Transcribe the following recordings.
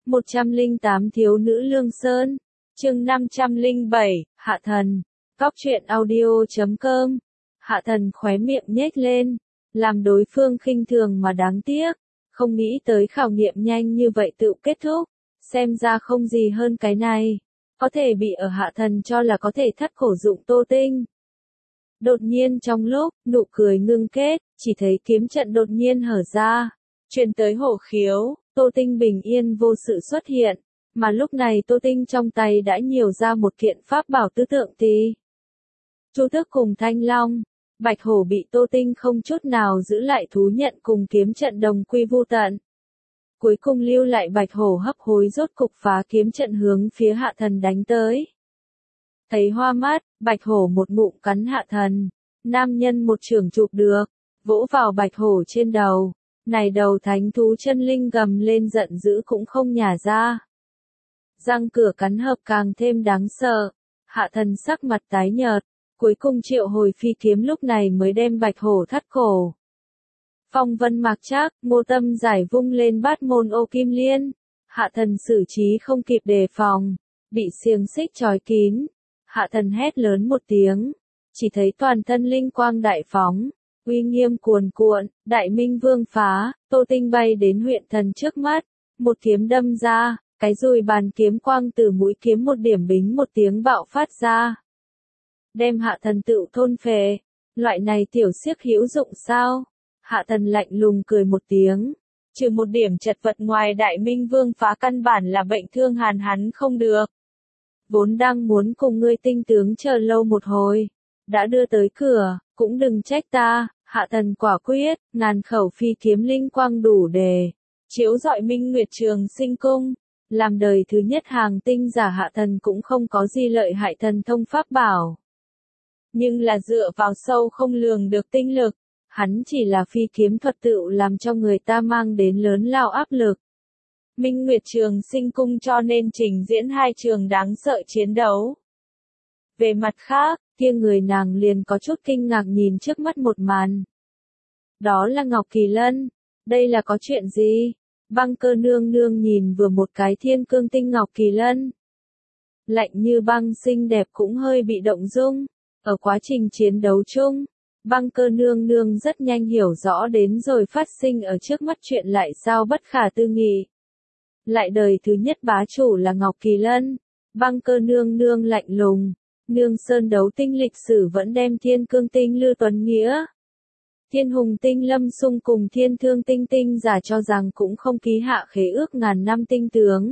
108 Thiếu nữ Lương Sơn. Chương 507, Hạ Thần. Góc truyện audio.com. Hạ Thần khóe miệng nhếch lên, làm đối phương khinh thường mà đáng tiếc, không nghĩ tới khảo nghiệm nhanh như vậy tự kết thúc, xem ra không gì hơn cái này, có thể bị ở Hạ Thần cho là có thể thắt cổ dụng Tô Tinh. Đột nhiên trong lúc, nụ cười ngưng kết, chỉ thấy kiếm trận đột nhiên hở ra, truyền tới hổ khiếu, Tô Tinh bình yên vô sự xuất hiện, mà lúc này Tô Tinh trong tay đã nhiều ra một kiện pháp bảo tứ tượng tỳ. Chu Tước cùng Thanh Long, Bạch Hổ bị Tô Tinh không chút nào giữ lại thú nhận cùng kiếm trận đồng quy vu tận. Cuối cùng lưu lại Bạch Hổ hấp hối rốt cục phá kiếm trận hướng phía Hạ Thần đánh tới. Thấy hoa mắt, Bạch Hổ một ngụm cắn Hạ Thần, nam nhân một chưởng chụp được, vỗ vào Bạch Hổ trên đầu, này đầu thánh thú chân linh gầm lên giận dữ cũng không nhả ra. Răng cửa cắn hợp càng thêm đáng sợ, Hạ Thần sắc mặt tái nhợt, cuối cùng triệu hồi phi kiếm lúc này mới đem Bạch Hổ thắt cổ. Phong vân mạc trác, Ngô Tâm giải vung lên bát môn ô kim liên, Hạ Thần xử trí không kịp đề phòng, bị xiềng xích trói kín. Hạ Thần hét lớn một tiếng, chỉ thấy toàn thân linh quang đại phóng, uy nghiêm cuồn cuộn, Đại Minh Vương phá, Tô Tinh bay đến huyện thần trước mắt, một kiếm đâm ra, cái dùi bàn kiếm quang từ mũi kiếm một điểm bính một tiếng bạo phát ra. Đem Hạ Thần tự thôn phệ, loại này tiểu xiếc hữu dụng sao? Hạ Thần lạnh lùng cười một tiếng, trừ một điểm chật vật ngoài Đại Minh Vương phá căn bản là bệnh thương hàn hắn không được. Vốn đang muốn cùng ngươi tinh tướng chờ lâu một hồi, đã đưa tới cửa, cũng đừng trách ta. Hạ Thần quả quyết, ngàn khẩu phi kiếm linh quang đủ để chiếu rọi Minh Nguyệt Trường Sinh Cung, làm đời thứ nhất hàng tinh giả. Hạ Thần cũng không có gì lợi hại thần thông pháp bảo, nhưng là dựa vào sâu không lường được tinh lực, hắn chỉ là phi kiếm thuật tựu làm cho người ta mang đến lớn lao áp lực. Minh Nguyệt Trường Sinh Cung cho nên trình diễn hai trường đáng sợ chiến đấu. Về mặt khác, kia người nàng liền có chút kinh ngạc nhìn trước mắt một màn. Đó là Ngọc Kỳ Lân, đây là có chuyện gì? Băng Cơ nương nương nhìn vừa một cái thiên cương tinh Ngọc Kỳ Lân. Lạnh như băng xinh đẹp cũng hơi bị động dung, ở quá trình chiến đấu chung. Băng Cơ nương nương rất nhanh hiểu rõ đến rồi phát sinh ở trước mắt chuyện lại sao bất khả tư nghị. Lại đời thứ nhất bá chủ là Ngọc Kỳ Lân, Băng Cơ nương nương lạnh lùng, Nương Sơn đấu tinh lịch sử vẫn đem thiên cương tinh Lư Tuấn Nghĩa, thiên hùng tinh Lâm Sung cùng thiên thương tinh tinh giả cho rằng cũng không ký hạ khế ước ngàn năm tinh tướng.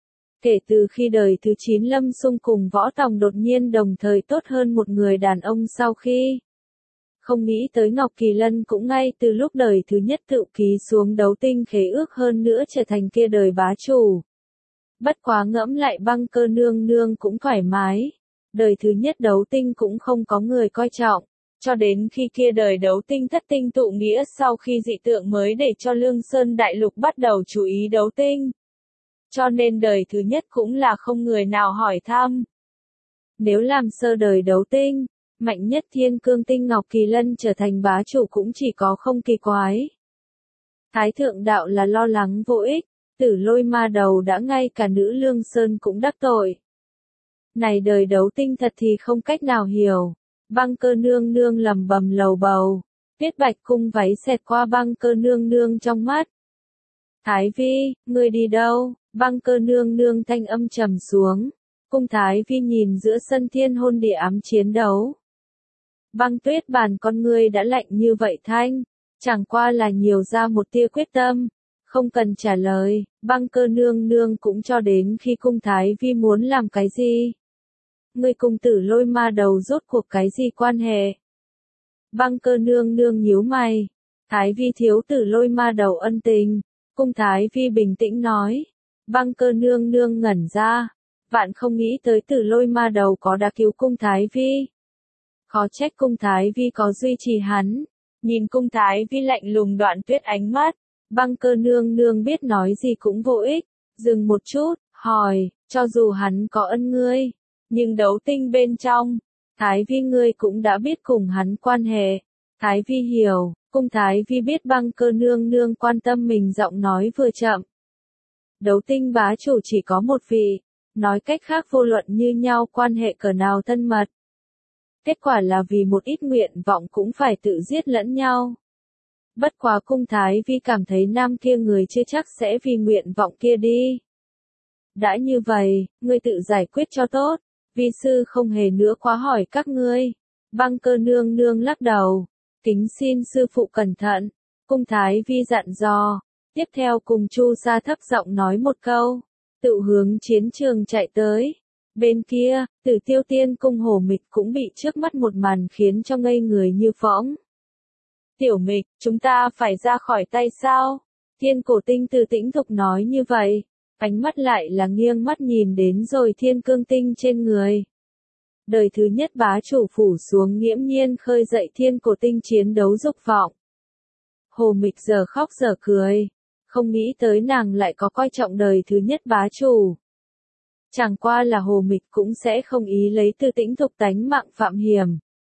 Kể từ khi đời thứ 9 Lâm Sung cùng Võ Tòng đột nhiên đồng thời tốt hơn một người đàn ông sau khi. Không nghĩ tới Ngọc Kỳ Lân cũng ngay từ lúc đời thứ nhất tự ký xuống đấu tinh khế ước hơn nữa trở thành kia đời bá chủ. Bất quá ngẫm lại Băng Cơ nương nương cũng thoải mái. Đời thứ nhất đấu tinh cũng không có người coi trọng, cho đến khi kia đời đấu tinh thất tinh tụ nghĩa sau khi dị tượng mới để cho Lương Sơn Đại Lục bắt đầu chú ý đấu tinh. Cho nên đời thứ nhất cũng là không người nào hỏi thăm. Nếu làm sơ đời đấu tinh, mạnh nhất thiên cương tinh Ngọc Kỳ Lân trở thành bá chủ cũng chỉ có không kỳ quái. Thái thượng đạo là lo lắng vô ích, Tử Lôi ma đầu đã ngay cả nữ Lương Sơn cũng đắc tội. Này đời đấu tinh thật thì không cách nào hiểu. Băng Cơ nương nương lầm bầm lầu bầu, Tuyết Bạch cung váy xẹt qua Băng Cơ nương nương trong mắt. Thái Vi, ngươi đi đâu? Băng Cơ nương nương thanh âm trầm xuống. Cung Thái Vi nhìn giữa sân thiên hôn địa ám chiến đấu. Băng Tuyết Bàn con ngươi đã lạnh như vậy thanh, chẳng qua là nhiều ra một tia quyết tâm. Không cần trả lời, Băng Cơ nương nương cũng cho đến khi Cung Thái Vi muốn làm cái gì. Ngươi cùng Tử Lôi ma đầu rốt cuộc cái gì quan hệ? Băng Cơ nương nương nhíu mày. Thái Vi thiếu Tử Lôi ma đầu ân tình. Cung Thái Vi bình tĩnh nói. Băng Cơ nương nương ngẩn ra. Vạn không nghĩ tới Tử Lôi ma đầu có đã cứu Cung Thái Vi. Khó trách Cung Thái Vi có duy trì hắn. Nhìn Cung Thái Vi lạnh lùng Đoạn Tuyết ánh mắt. Băng Cơ nương nương biết nói gì cũng vô ích. Dừng một chút, hỏi, cho dù hắn có ân ngươi. Nhưng đấu tinh bên trong, Thái Vi ngươi cũng đã biết cùng hắn quan hệ. Thái Vi hiểu, Cung Thái Vi biết Băng Cơ nương nương quan tâm mình giọng nói vừa chậm. Đấu tinh bá chủ chỉ có một vị, nói cách khác vô luận như nhau quan hệ cỡ nào thân mật. Kết quả là vì một ít nguyện vọng cũng phải tự giết lẫn nhau. Bất quá cung thái vi cảm thấy nam kia người chưa chắc sẽ vì nguyện vọng kia đi. Đã như vậy, ngươi tự giải quyết cho tốt, vi sư không hề nữa quá hỏi các ngươi. Băng Cơ nương nương lắc đầu, kính xin sư phụ cẩn thận, cung thái vi dặn dò, tiếp theo cùng Chu Sa thấp giọng nói một câu, tự hướng chiến trường chạy tới. Bên kia, Tử Tiêu Tiên cung Hồ Mịch cũng bị trước mắt một màn khiến cho ngây người như phỗng. Tiểu Mịch, chúng ta phải ra khỏi tay sao? Thiên Cổ Tinh từ tĩnh thục nói như vậy, ánh mắt lại là nghiêng mắt nhìn đến rồi Thiên Cương Tinh trên người. Đời thứ nhất bá chủ phủ xuống nghiễm nhiên khơi dậy Thiên Cổ Tinh chiến đấu dục vọng. Hồ Mịch giờ khóc giờ cười, không nghĩ tới nàng lại có coi trọng đời thứ nhất bá chủ. Chẳng qua là Hồ Mịch cũng sẽ không ý lấy Từ Tĩnh Thục tánh mạng phạm hiểm.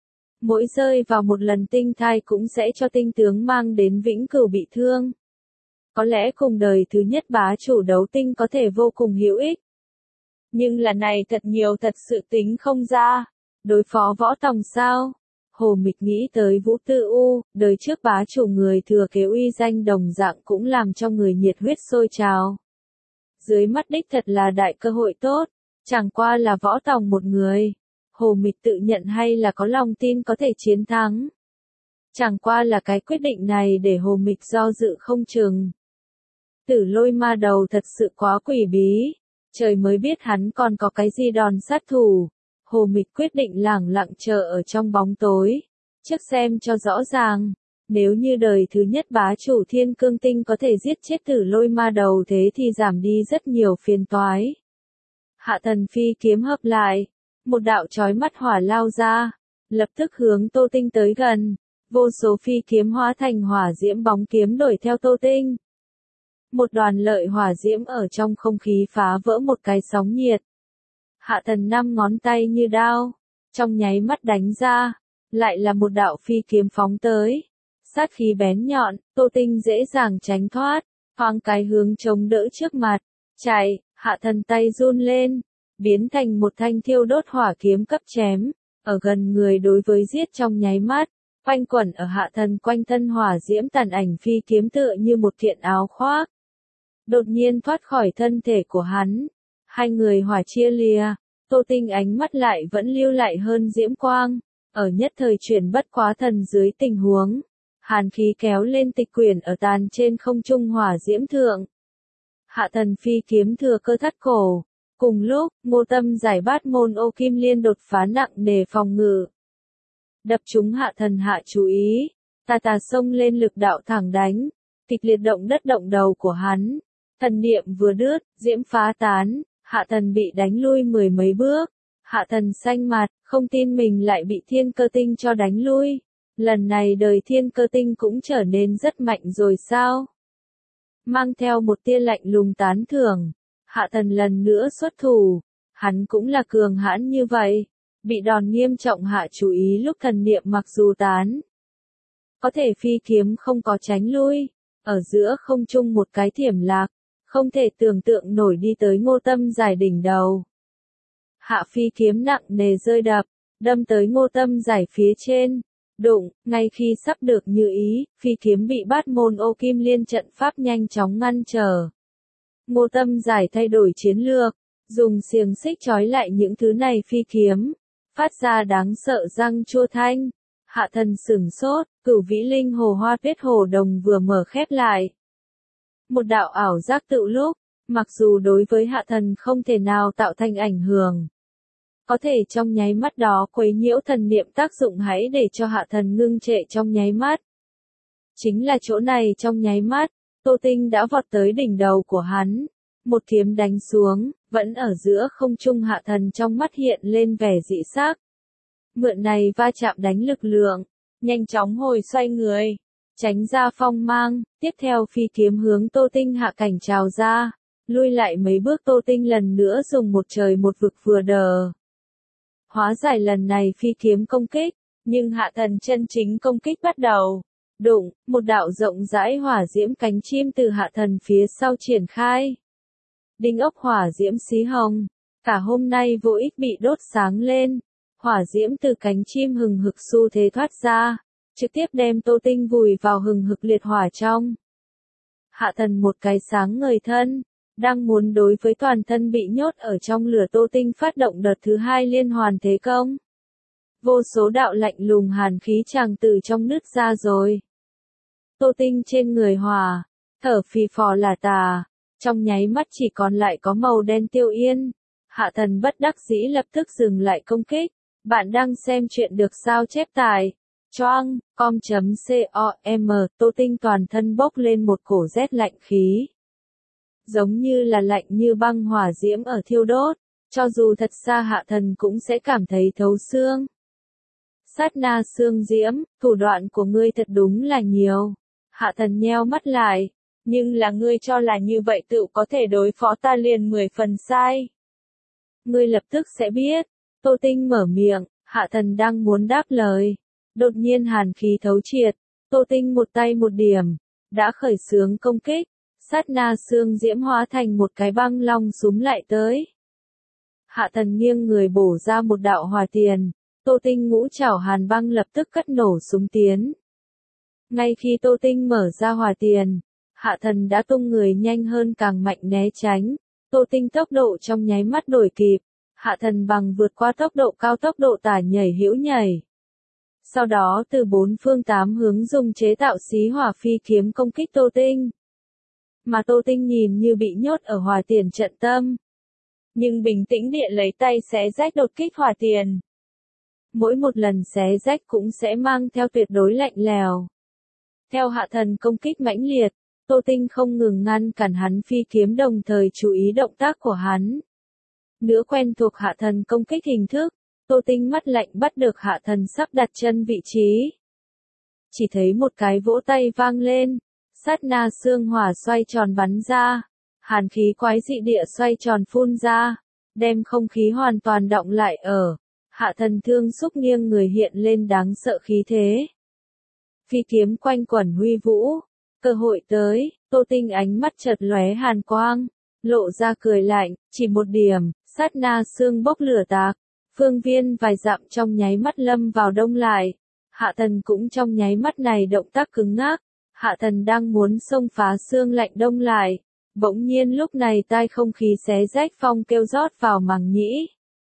Mỗi rơi vào một lần tinh thai cũng sẽ cho tinh tướng mang đến vĩnh cửu bị thương. Có lẽ cùng đời thứ nhất bá chủ đấu tinh có thể vô cùng hữu ích. Nhưng lần này thật nhiều thật sự tính không ra. Đối phó Võ Tòng sao? Hồ Mịch nghĩ tới Vũ Tư U, đời trước bá chủ người thừa kế uy danh đồng dạng cũng làm cho người nhiệt huyết sôi trào. Dưới mắt đích thật là đại cơ hội tốt, chẳng qua là Võ Tòng một người. Hồ Mịch tự nhận hay là có lòng tin có thể chiến thắng. Chẳng qua là cái quyết định này để Hồ Mịch do dự không chừng. Tử Lôi ma đầu thật sự quá quỷ bí, trời mới biết hắn còn có cái gì đòn sát thủ. Hồ Mịch quyết định lẳng lặng chờ ở trong bóng tối, trước xem cho rõ ràng. Nếu như đời thứ nhất bá chủ Thiên Cương Tinh có thể giết chết Tử Lôi ma đầu thế thì giảm đi rất nhiều phiền toái. Hạ Thần phi kiếm hợp lại, một đạo chói mắt hỏa lao ra, lập tức hướng Tô Tinh tới gần. Vô số phi kiếm hóa thành hỏa diễm bóng kiếm đuổi theo Tô Tinh. Một đoàn lợi hỏa diễm ở trong không khí phá vỡ một cái sóng nhiệt. Hạ Thần năm ngón tay như đao, trong nháy mắt đánh ra, lại là một đạo phi kiếm phóng tới. Sát khí bén nhọn, Tô Tinh dễ dàng tránh thoát, thoáng cái hướng chống đỡ trước mặt, chạy, Hạ Thần tay run lên, biến thành một thanh thiêu đốt hỏa kiếm cấp chém, ở gần người đối với giết trong nháy mắt, quanh quẩn ở Hạ Thần quanh thân hỏa diễm tàn ảnh phi kiếm tựa như một kiện áo khoác. Đột nhiên thoát khỏi thân thể của hắn, hai người hỏa chia lìa, Tô Tinh ánh mắt lại vẫn lưu lại hơn diễm quang, ở nhất thời chuyển bất quá thần dưới tình huống. Hàn khí kéo lên tịch quyển ở tàn trên không trung hỏa diễm thượng. Hạ Thần phi kiếm thừa cơ thắt cổ. Cùng lúc, Ngô Tâm giải bát môn ô kim liên đột phá nặng nề phòng ngự. Đập trúng Hạ Thần hạ chú ý. Tà tà xông lên lực đạo thẳng đánh. Kịch liệt động đất động đầu của hắn. Thần niệm vừa đứt, diễm phá tán. Hạ Thần bị đánh lui mười mấy bước. Hạ Thần xanh mặt, không tin mình lại bị Thiên Cơ Tinh cho đánh lui. Lần này đời Thiên Cơ Tinh cũng trở nên rất mạnh rồi sao? Mang theo một tia lạnh lùng tán thưởng, Hạ Thần lần nữa xuất thủ. Hắn cũng là cường hãn như vậy, bị đòn nghiêm trọng hạ chú ý lúc thần niệm mặc dù tán. Có thể phi kiếm không có tránh lui, ở giữa không trung một cái thiểm lạc, không thể tưởng tượng nổi đi tới Ngô Tâm giải đỉnh đầu. Hạ phi kiếm nặng nề rơi đập, đâm tới Ngô Tâm giải phía trên. Đụng, ngay khi sắp được như ý, phi kiếm bị bát môn ô kim liên trận pháp nhanh chóng ngăn trở. Ngô Tâm giải thay đổi chiến lược, dùng xiềng xích trói lại những thứ này phi kiếm, phát ra đáng sợ răng chua thanh. Hạ Thần sửng sốt, Cửu Vĩ Linh Hồ Hoa Tuyết Hồ Đồng vừa mở khép lại. Một đạo ảo giác tự lúc, mặc dù đối với Hạ Thần không thể nào tạo thành ảnh hưởng. Có thể trong nháy mắt đó quấy nhiễu thần niệm tác dụng hãy để cho Hạ Thần ngưng trệ trong nháy mắt. Chính là chỗ này trong nháy mắt, Tô Tinh đã vọt tới đỉnh đầu của hắn. Một kiếm đánh xuống, vẫn ở giữa không trung Hạ Thần trong mắt hiện lên vẻ dị sắc. Mượn này va chạm đánh lực lượng, nhanh chóng hồi xoay người, tránh ra phong mang, tiếp theo phi kiếm hướng Tô Tinh hạ cảnh trào ra, lui lại mấy bước Tô Tinh lần nữa dùng một trời một vực vừa đờ. Hóa giải lần này phi kiếm công kích, nhưng Hạ Thần chân chính công kích bắt đầu. Đụng, một đạo rộng rãi hỏa diễm cánh chim từ Hạ Thần phía sau triển khai. đinh ốc hỏa diễm xí hồng, cả hôm nay vô ích bị đốt sáng lên, hỏa diễm từ cánh chim hừng hực xu thế thoát ra, trực tiếp đem Tô Tinh vùi vào hừng hực liệt hỏa trong. Hạ thần một cái sáng ngời thân, đang muốn đối với toàn thân bị nhốt ở trong lửa Tô Tinh phát động đợt thứ hai liên hoàn thế công. Vô số đạo lạnh lùng hàn khí tràn từ trong nứt ra rồi. Tô Tinh trên người hòa, thở phì phò là tà, trong nháy mắt chỉ còn lại có màu đen tiêu yên. Hạ thần bất đắc dĩ lập tức dừng lại công kích. Bạn đang xem chuyện được sao chép tại choang.com.com. Tô Tinh toàn thân bốc lên một cổ rét lạnh khí. Giống như là lạnh như băng hỏa diễm ở thiêu đốt, cho dù thật xa hạ thần cũng sẽ cảm thấy thấu xương. Sát na xương diễm, thủ đoạn của ngươi thật đúng là nhiều. Hạ thần nheo mắt lại, nhưng là ngươi cho là như vậy tự có thể đối phó ta liền 10 phần sai. Ngươi lập tức sẽ biết. Tô Tinh mở miệng, hạ thần đang muốn đáp lời. Đột nhiên hàn khí thấu triệt, Tô Tinh một tay một điểm, đã khởi xướng công kích. Sát na xương diễm hóa thành một cái băng long súm lại tới. Hạ thần nghiêng người bổ ra một đạo hỏa tiền, Tô Tinh ngũ trảo hàn băng lập tức cất nổ súng tiến. Ngay khi Tô Tinh mở ra hỏa tiền, hạ thần đã tung người nhanh hơn càng mạnh né tránh. Tô Tinh tốc độ trong nháy mắt đổi kịp, hạ thần bằng vượt qua tốc độ cao tốc độ tả nhảy hữu nhảy. Sau đó từ bốn phương tám hướng dùng chế tạo xí hỏa phi kiếm công kích Tô Tinh. Mà Tô Tinh nhìn như bị nhốt ở hỏa tiền trận tâm. Nhưng bình tĩnh địa lấy tay xé rách đột kích hỏa tiền. Mỗi một lần xé rách cũng sẽ mang theo tuyệt đối lạnh lèo. Theo hạ thần công kích mãnh liệt, Tô Tinh không ngừng ngăn cản hắn phi kiếm đồng thời chú ý động tác của hắn. Nữa quen thuộc hạ thần công kích hình thức, Tô Tinh mắt lạnh bắt được hạ thần sắp đặt chân vị trí. Chỉ thấy một cái vỗ tay vang lên, sát na xương hỏa xoay tròn bắn ra, hàn khí quái dị địa xoay tròn phun ra, đem không khí hoàn toàn đọng lại ở. Hạ thần thương xúc nghiêng người hiện lên đáng sợ khí thế. Phi kiếm quanh quẩn huy vũ, cơ hội tới, Tô Tinh ánh mắt chợt lóe hàn quang, lộ ra cười lạnh, chỉ một điểm, sát na xương bốc lửa tạc, phương viên vài dặm trong nháy mắt lâm vào đông lại. Hạ thần cũng trong nháy mắt này động tác cứng ngắc, hạ thần đang muốn xông phá xương lạnh đông lại, bỗng nhiên lúc này tai không khí xé rách phong kêu rót vào màng nhĩ.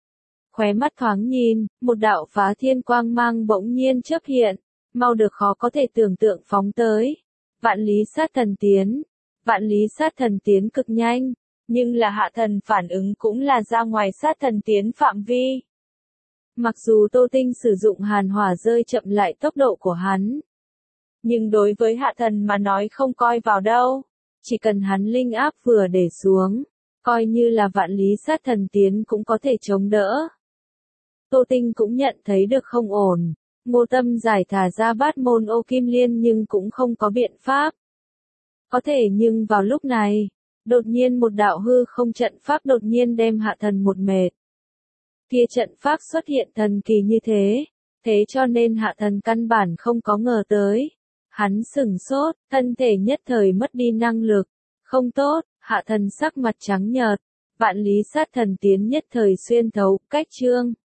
Khóe mắt thoáng nhìn, một đạo phá thiên quang mang bỗng nhiên chớp hiện, mau được khó có thể tưởng tượng phóng tới. Vạn lý sát thần tiến. Vạn lý sát thần tiến cực nhanh, nhưng là hạ thần phản ứng cũng là ra ngoài sát thần tiến phạm vi. Mặc dù Tô Tinh sử dụng hàn hỏa rơi chậm lại tốc độ của hắn, nhưng đối với hạ thần mà nói không coi vào đâu. Chỉ cần hắn linh áp vừa để xuống, coi như là vạn lý sát thần tiến cũng có thể chống đỡ. Tô Tinh cũng nhận thấy được không ổn, Ngô Tâm giải thả ra bát môn ô kim liên nhưng cũng không có biện pháp. Có thể nhưng vào lúc này, đột nhiên một đạo hư không trận pháp đột nhiên đem hạ thần một mệt. Kia trận pháp xuất hiện thần kỳ như thế, thế cho nên hạ thần căn bản không có ngờ tới. Hắn sửng sốt, thân thể nhất thời mất đi năng lực. Không tốt, hạ thần sắc mặt trắng nhợt, vạn lý sát thần tiến nhất thời xuyên thấu, cách chương.